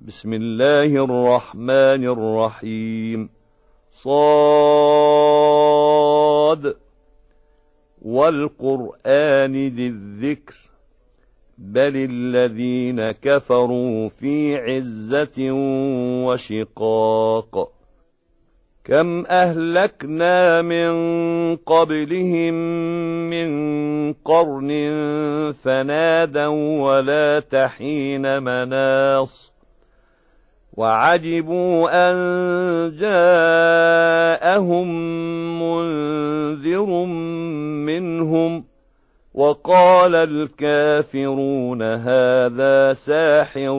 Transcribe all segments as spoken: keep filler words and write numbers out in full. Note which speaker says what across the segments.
Speaker 1: بسم الله الرحمن الرحيم. صاد والقرآن ذي الذكر بل الذين كفروا في عزة وشقاق. كم أهلكنا من قبلهم من قرن فنادوا ولا تحين مناص وعجبوا أن جاءهم منذر منهم وقال الكافرون هذا ساحر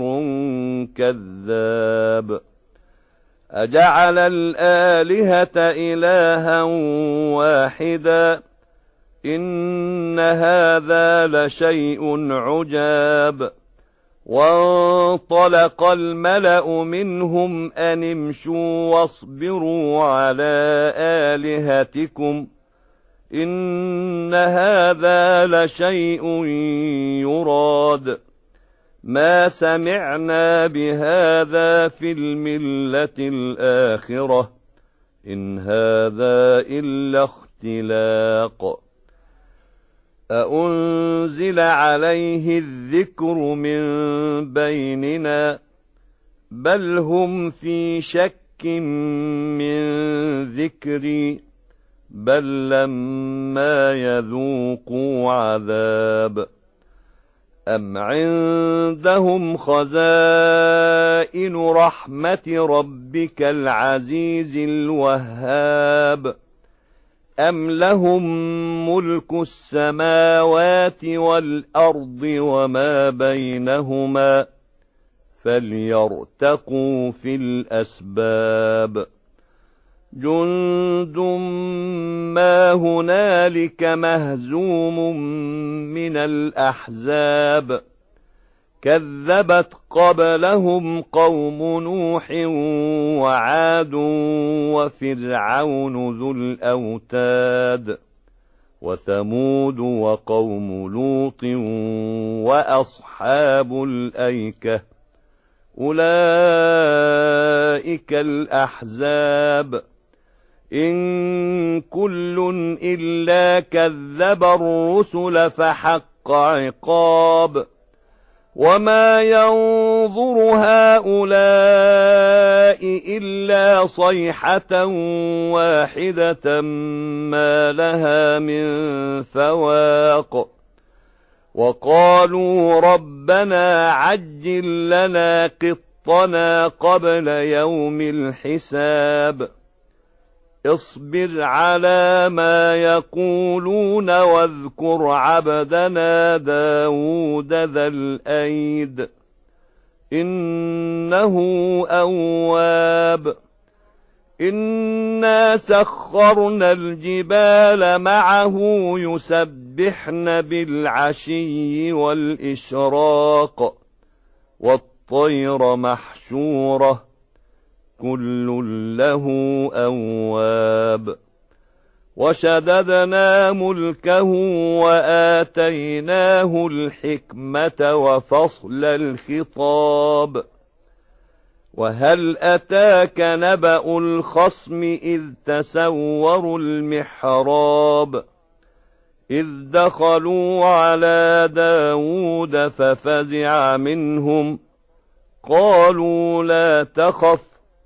Speaker 1: كذاب. أجعل الآلهة إلها واحدا إن هذا لشيء عجاب. وانطلق الملأ منهم أن امشوا واصبروا على آلهتكم إن هذا لشيء يراد ما سمعنا بهذا في الملة الآخرة إن هذا إلا اختلاق. أأنزل عليه الذكر من بيننا بل هم في شك من ذكري بل لما يذوقوا عذاب. أم عندهم خزائن رحمة ربك العزيز الوهاب أم لهم ملك السماوات والأرض وما بينهما فليرتقوا في الأسباب. جند ما هنالك مهزوم من الأحزاب كذبت قبلهم قوم نوح وعاد وفرعون ذو الأوتاد وثمود وقوم لوط وأصحاب الأيكة أولئك الأحزاب إن كل إلا كذب الرسل فحق عقاب. وما ينظر هؤلاء إلا صيحة واحدة ما لها من فواق. وقالوا ربنا عجل لنا قطنا قبل يوم الحساب. اصبر على ما يقولون واذكر عبدنا داود ذا الأيد إنه أواب. إنا سخرنا الجبال معه يسبحن بالعشي والإشراق والطير محشورة كل له أواب. وشددنا ملكه وآتيناه الحكمة وفصل الخطاب. وهل أتاك نبأ الخصم إذ تسوروا المحراب إذ دخلوا على داود ففزع منهم قالوا لا تخف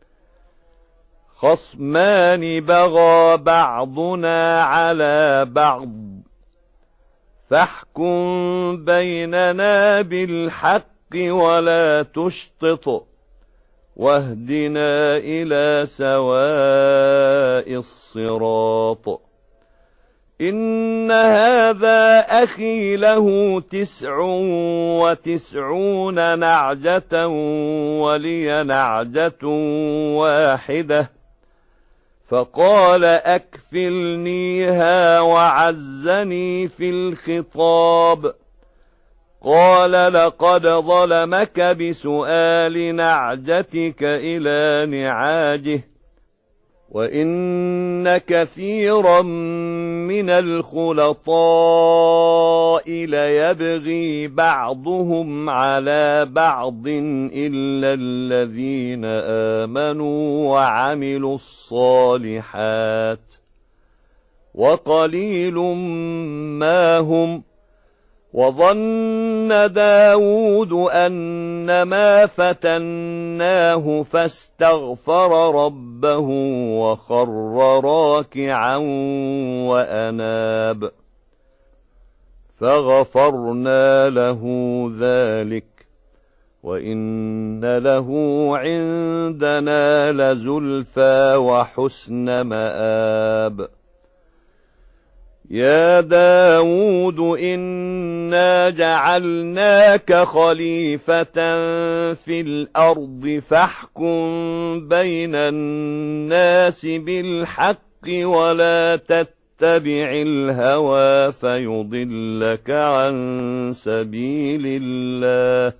Speaker 1: خصمان بغى بعضنا على بعض فاحكم بيننا بالحق ولا تشطط واهدنا إلى سواء الصراط. إن هذا أخي له تسع وتسعون نعجة ولي نعجة واحدة فقال أكفلنيها وعزني في الخطاب. قال لقد ظلمك بسؤال نعجتك إلى نعاجه وَإِنَّ كَثِيرًا مِنَ الْخُلَطَاءِ لَيَبْغِي بَعْضُهُمْ عَلَى بَعْضٍ إِلَّا الَّذِينَ آمَنُوا وَعَمِلُوا الصَّالِحَاتِ وَقَلِيلٌ مَّا هُمْ. وَظَنَّ دَاوُودُ أَنَّمَا فَتَنَّاهُ فَاسْتَغْفَرَ رَبَّهُ وَخَرَّ رَاكِعًا وَأَنَابَ فَغَفَرْنَا لَهُ ذَلِكَ وَإِنَّ لَهُ عِندَنَا لَزُلْفَىٰ وَحُسْنَ مَآبٍ. يَا دَاوُودُ إِنَّا جَعَلْنَاكَ خَلِيفَةً فِي الْأَرْضِ فَاحْكُم بَيْنَ النَّاسِ بِالْحَقِّ وَلَا تَتَّبِعِ الْهَوَىٰ فَيُضِلَّكَ عَن سَبِيلِ اللَّهِ.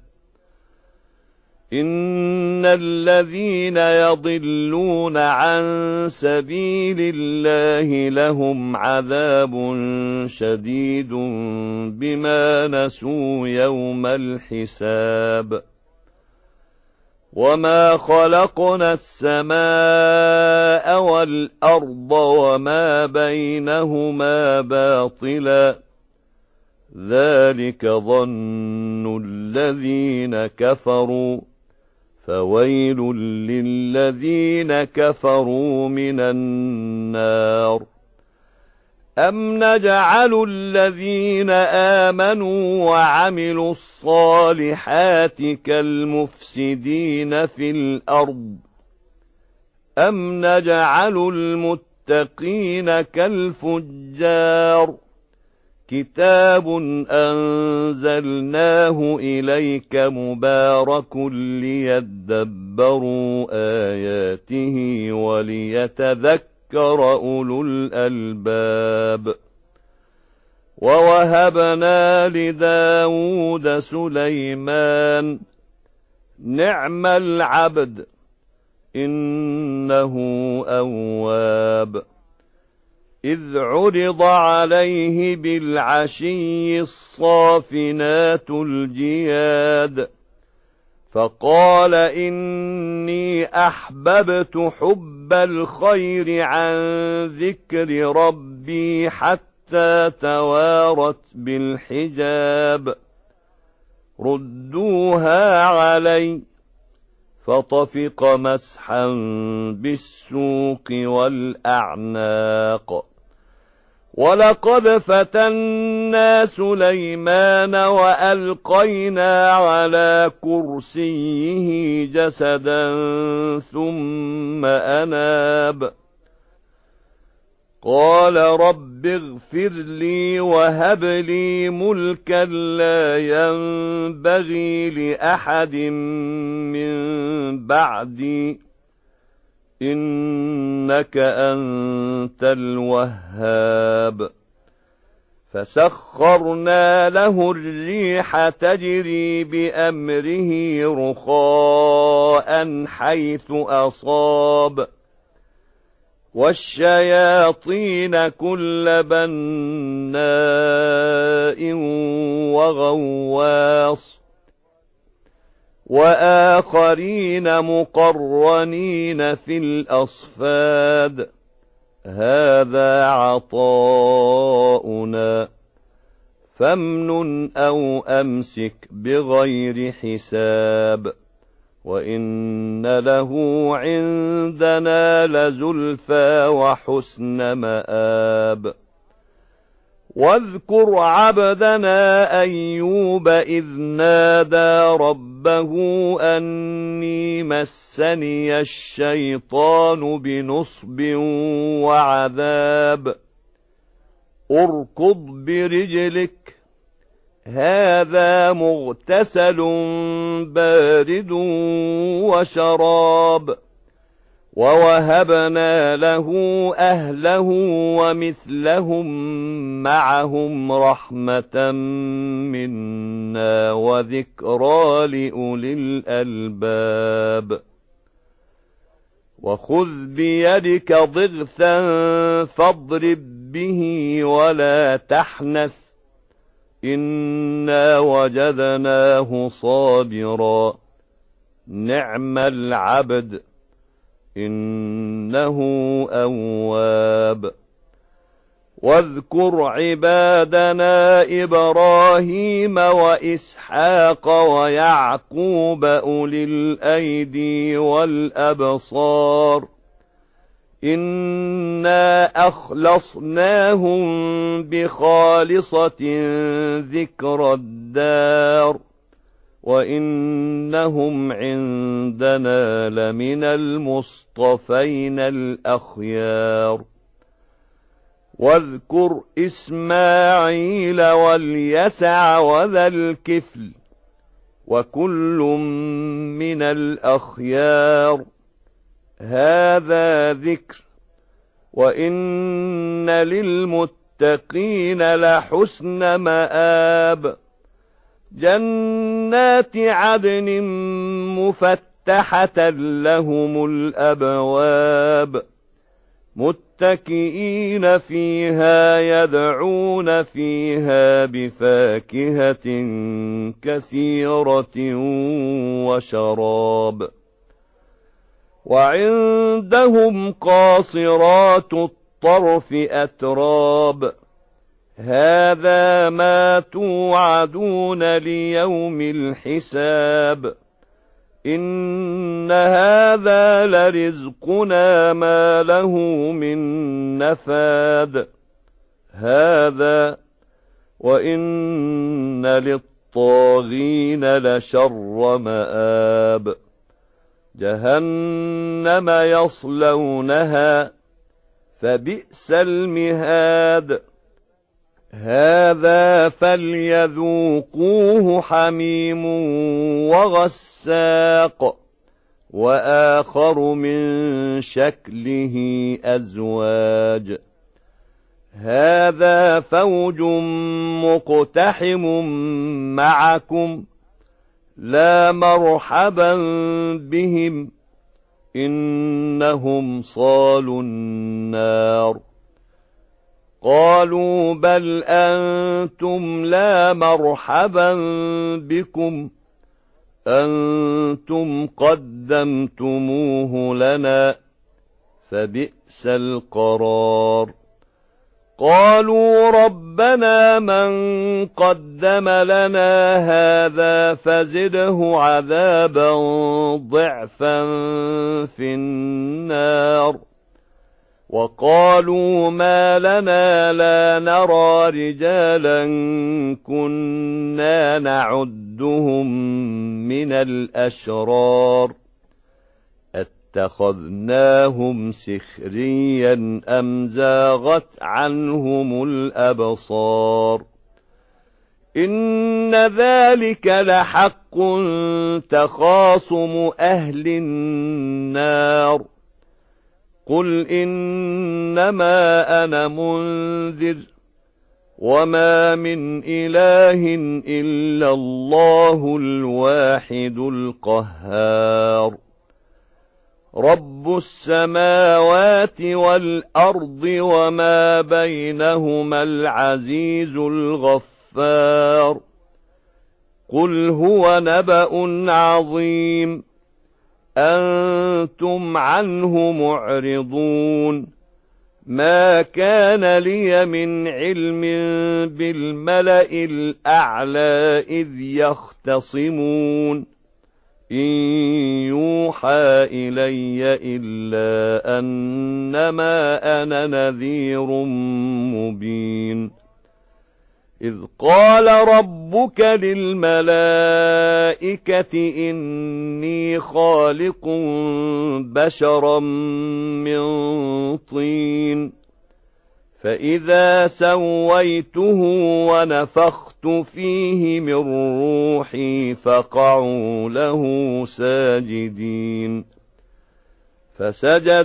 Speaker 1: إِنَّ الَّذِينَ يَضِلُّونَ عَن سَبِيلِ اللَّهِ لَهُمْ عَذَابٌ شَدِيدٌ بِمَا نَسُوا يَوْمَ الْحِسَابِ. وَمَا خَلَقْنَا السَّمَاءَ وَالْأَرْضَ وَمَا بَيْنَهُمَا بَاطِلًا ذَلِكَ ظَنُّ الَّذِينَ كَفَرُوا فَوَيْلٌ لِّلَّذِينَ كَفَرُوا مِنَ النَّارِ. أَمْ نَجْعَلُ الَّذِينَ آمَنُوا وَعَمِلُوا الصَّالِحَاتِ كَالْمُفْسِدِينَ فِي الْأَرْضِ أَمْ نَجْعَلُ الْمُتَّقِينَ كَالْفُجَّارِ. كِتَابٌ أَنزَلْنَاهُ إِلَيْكَ مُبَارَكٌ لِّيَدَّبَّرُوا آيَاتِهِ وَلِيَتَذَكَّرَ أُولُو الْأَلْبَابِ. وَوَهَبْنَا لِدَاوُودَ سُلَيْمَانَ نِعْمَ الْعَبْدُ إِنَّهُ أَوَّابٌ. إِذْ عُرِضَ عَلَيْهِ بِالْعَشِيِّ الصَّافِنَاتُ الْجِيَادُ فَقَالَ إِنِّي أَحْبَبْتُ حُبَّ الْخَيْرِ عَن ذِكْرِ رَبِّي حَتَّىٰ تَوَارَتْ بِالْحِجَابِ. رُدُّوهَا عَلَيَّ فَطَفِقَ مَسْحًا بِالسُّوقِ وَالْأَعْنَاقِ. وَلَقَدْ فَتَنَّا سُلَيْمَانَ وَأَلْقَيْنَا عَلَىٰ كُرْسِيِّهِ جَسَدًا ثُمَّ أَنَابَ قَالَ رَبِّ اغْفِرْ لِي وَهَبْ لِي مُلْكًا لَّا يَنبَغِي لِأَحَدٍ مِّن بَعْدِي إِنَّكَ أَنتَ الْوَهَّابُ. فَسَخَّرْنَا لَهُ الرِّيحَ تَجْرِي بِأَمْرِهِ رُخَاءً حَيْثُ أَصَابَ وَالشَّيَاطِينَ كُلَّ بَنَّاءٍ وَغَوَّاصٍ وَآخَرِينَ مُقَرَّنِينَ فِي الْأَصْفَادِ. هَٰذَا عَطَاؤُنَا فَامْنُنْ أَوْ أَمْسِكْ بِغَيْرِ حِسَابٍ. وَإِنَّ لَهُ عِندَنَا لَزُلْفَىٰ وَحُسْنَ مَآبٍ. وَاذْكُرْ عَبْدَنَا أَيُّوبَ إِذْ نَادَىٰ رَبَّهُ أَنِّي مَسَّنِيَ الشَّيْطَانُ بِنُصْبٍ وَعَذَابٍ. ارْكُضْ بِرِجْلِكَ هَٰذَا مُغْتَسَلٌ بَارِدٌ وَشَرَابٌ. وَوَهَبْنَا لَهُ أَهْلَهُ وَمِثْلَهُم مَّعَهُمْ رَحْمَةً مِّنَّا وَذِكْرَىٰ لِأُولِي الْأَلْبَابِ. وخذ بيدك ضغثا فاضرب به ولا تحنث إنا وجدناه صابرا نعم العبد إنه أواب واذكر عبادنا إبراهيم وإسحاق ويعقوب أولي الأيدي والأبصار إنا أخلصناهم بخالصة ذكر الدار وإنهم عندنا لمن المصطفين الأخيار واذكر إسماعيل واليسع وذا الكفل وكل من الأخيار هذا ذكر وإن للمتقين لحسن مآب جنات عدن مفتحة لهم الأبواب متكئين فيها يدعون فيها بفاكهة كثيرة وشراب وعندهم قاصرات الطرف أتراب هذا ما توعدون ليوم الحساب إن هذا لرزقنا ما له من نفاد هذا وإن للطاغين لشر مآب جهنم يصلونها فبئس المهاد هذا فليذوقوه حميم وغساق وآخر من شكله أزواج هذا فوج مقتحم معكم لا مرحبا بهم إنهم صالوا النار قالوا بل أنتم لا مرحبا بكم أنتم قدمتموه لنا فبئس القرار قالوا ربنا من قدم لنا هذا فزده عذابا ضعفا في النار وقالوا ما لنا لا نرى رجالا كنا نعدهم من الأشرار اتخذناهم سخريا أم زاغت عنهم الأبصار إن ذلك لحق تخاصم أهل النار قل إنما أنا منذر وما من إله إلا الله الواحد القهار رب السماوات والأرض وما بينهما العزيز الغفار قل هو نبأ عظيم أنتم عنه معرضون ما كان لي من علم بالملأ الأعلى إذ يختصمون إن يوحى إلي إلا أنما أنا نذير مبين إذ قال ربك للملائكة إني خالق بشرا من طين فإذا سويته ونفخت فيه من روحي فقعوا له ساجدين فسجد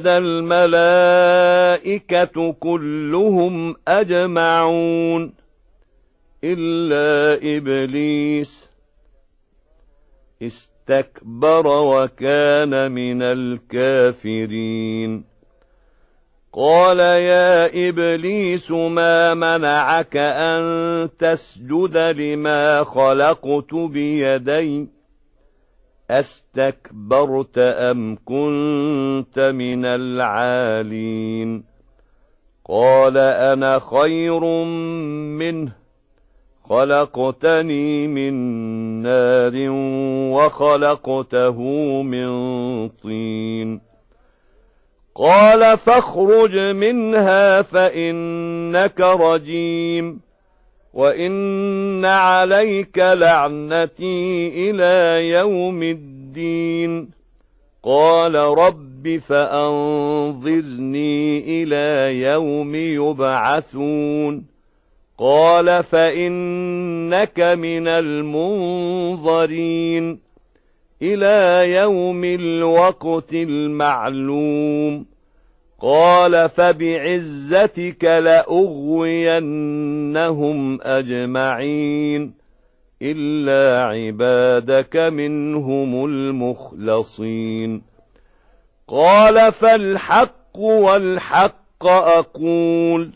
Speaker 1: الملائكة كلهم أجمعون إلا إبليس واستكبر وكان من الكافرين قال يا إبليس ما منعك أن تسجد لما خلقت بيدي أستكبرت أم كنت من العالين قال أنا خير منه خلقتني من نار وخلقته من طين قال فاخرج منها فإنك رجيم وإن عليك لعنتي إلى يوم الدين قال رب فأنظرني إلى يوم يبعثون قال فإنك من المنظرين إلى يوم الوقت المعلوم قال فبعزتك لأغوينهم أجمعين إلا عبادك منهم المخلصين قال فالحق والحق أقول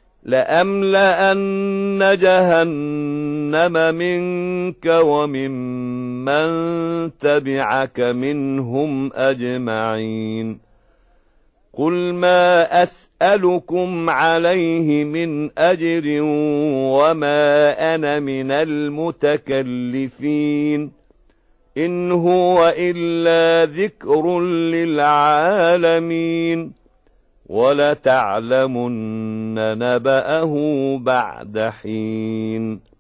Speaker 1: لأملأن جهنم منك وممن تبعك منهم أجمعين قل ما أسألكم عليه من أجر وما أنا من المتكلفين إن هو إلا ذكر للعالمين ولتعلمن نبأه بعد حين